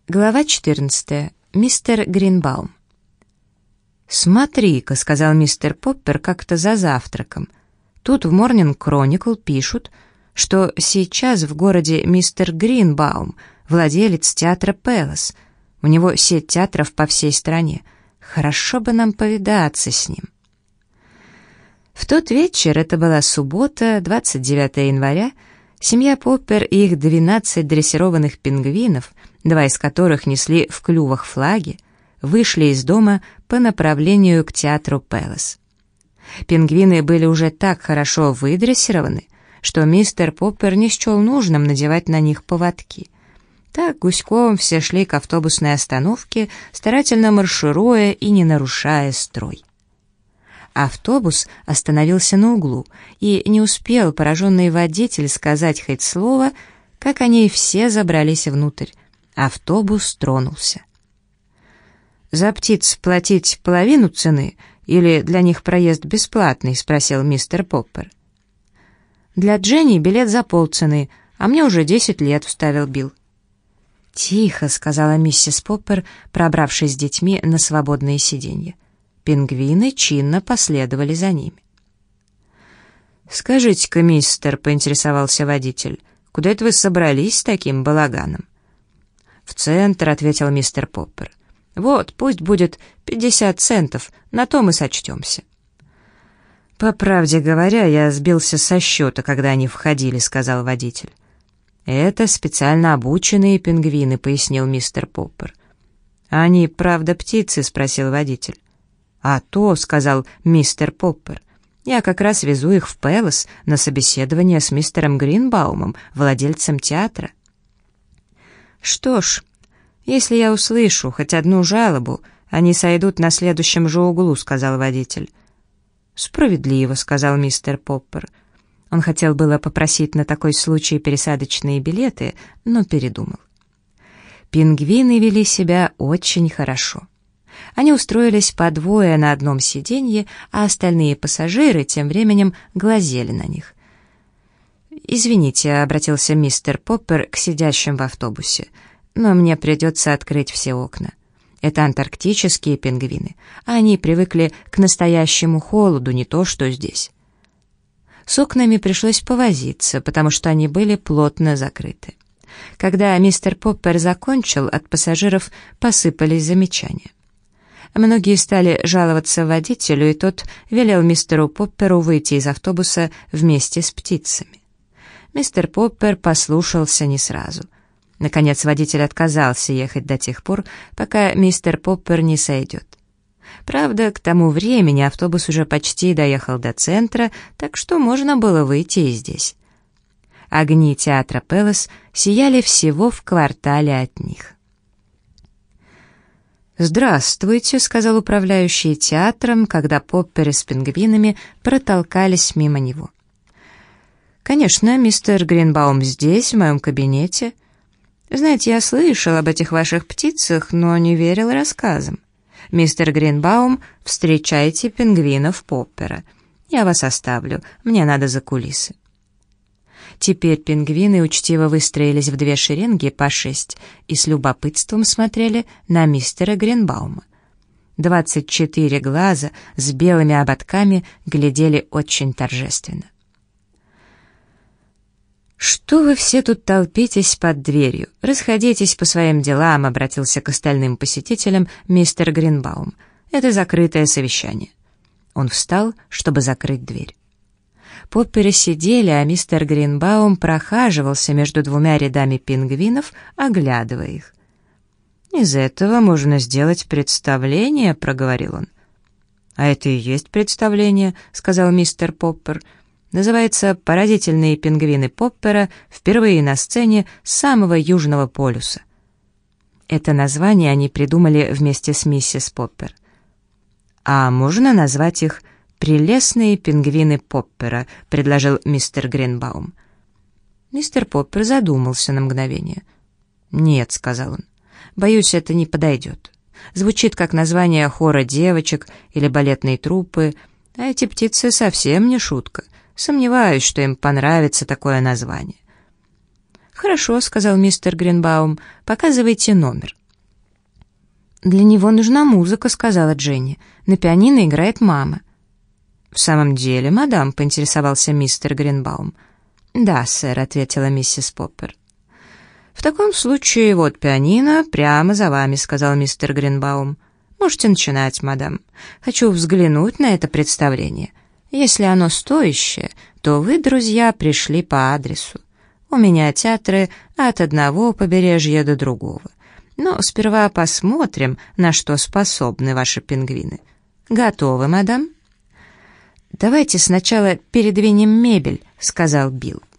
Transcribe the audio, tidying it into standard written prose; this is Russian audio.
Глава 14. Мистер Гринбаум. «Смотри-ка», — сказал мистер Поппер как-то за завтраком. «Тут в Morning Chronicle пишут, что сейчас в городе мистер Гринбаум, владелец театра Пэлас. У него сеть театров по всей стране. Хорошо бы нам повидаться с ним». В тот вечер, это была суббота, 29 января, семья Поппер и их 12 дрессированных пингвинов, 2 из которых несли в клювах флаги, вышли из дома по направлению к театру Пэлас. Пингвины были уже так хорошо выдрессированы, что мистер Поппер не счел нужным надевать на них поводки. Так гуськом все шли к автобусной остановке, старательно маршируя и не нарушая строй. Автобус остановился на углу, и не успел пораженный водитель сказать хоть слово, как они все забрались внутрь. Автобус тронулся. «За птиц платить половину цены или для них проезд бесплатный?» — спросил мистер Поппер. «Для Дженни билет за полцены, а мне уже 10 лет», — вставил Билл. «Тихо», — сказала миссис Поппер, пробравшись с детьми на свободные сиденья. Пингвины чинно последовали за ними. «Скажите-ка, мистер», — поинтересовался водитель, — «куда это вы собрались с таким балаганом?» «В центр», — ответил мистер Поппер. «Вот, пусть будет 50 центов, на то мы сочтемся». «По правде говоря, я сбился со счета, когда они входили», — сказал водитель. «Это специально обученные пингвины», — пояснил мистер Поппер. «Они, правда, птицы?» — спросил водитель. «А то», — сказал мистер Поппер, — «я как раз везу их в Пэлас на собеседование с мистером Гринбаумом, владельцем театра». «Что ж, если я услышу хоть одну жалобу, они сойдут на следующем же углу», — сказал водитель. «Справедливо», — сказал мистер Поппер. Он хотел было попросить на такой случай пересадочные билеты, но передумал. Пингвины вели себя очень хорошо. Они устроились по двое на одном сиденье, а остальные пассажиры тем временем глазели на них. «Извините», — обратился мистер Поппер к сидящим в автобусе, «но мне придется открыть все окна. Это антарктические пингвины, а они привыкли к настоящему холоду, не то что здесь». С окнами пришлось повозиться, потому что они были плотно закрыты. Когда мистер Поппер закончил, от пассажиров посыпались замечания. Многие стали жаловаться водителю, и тот велел мистеру Попперу выйти из автобуса вместе с птицами. Мистер Поппер послушался не сразу. Наконец водитель отказался ехать до тех пор, пока мистер Поппер не сойдет. Правда, к тому времени автобус уже почти доехал до центра, так что можно было выйти и здесь. Огни театра Пэлас сияли всего в квартале от них. «Здравствуйте», — сказал управляющий театром, когда Попперы с пингвинами протолкались мимо него. «Конечно, мистер Гринбаум здесь, в моем кабинете. Знаете, я слышал об этих ваших птицах, но не верил рассказам. Мистер Гринбаум, встречайте пингвинов Поппера. Я вас оставлю, мне надо за кулисы». Теперь пингвины учтиво выстроились в 2 шеренги по 6 и с любопытством смотрели на мистера Гринбаума. 24 глаза с белыми ободками глядели очень торжественно. «Что вы все тут толпитесь под дверью? Расходитесь по своим делам», — обратился к остальным посетителям мистер Гринбаум. «Это закрытое совещание». Он встал, чтобы закрыть дверь. Попперы сидели, а мистер Гринбаум прохаживался между 2 рядами пингвинов, оглядывая их. «Из этого можно сделать представление», — проговорил он. «А это и есть представление», — сказал мистер Поппер. «Называется «Поразительные пингвины Поппера впервые на сцене с самого Южного полюса». Это название они придумали вместе с миссис Поппер. «А можно назвать их «Прелестные пингвины Поппера», — предложил мистер Гринбаум. Мистер Поппер задумался на мгновение. «Нет», — сказал он, — «боюсь, это не подойдет. Звучит как название хора девочек или балетной труппы, а эти птицы совсем не шутка. Сомневаюсь, что им понравится такое название». «Хорошо», — сказал мистер Гринбаум, — «показывайте номер». «Для него нужна музыка», — сказала Дженни. «На пианино играет мама». «В самом деле, мадам?» — поинтересовался мистер Гринбаум. «Да, сэр», — ответила миссис Поппер. «В таком случае вот пианино прямо за вами», — сказал мистер Гринбаум. «Можете начинать, мадам. Хочу взглянуть на это представление. Если оно стоящее, то вы, друзья, пришли по адресу. У меня театры от одного побережья до другого. Но сперва посмотрим, на что способны ваши пингвины. Готовы, мадам?» «Давайте сначала передвинем мебель», — сказал Билл.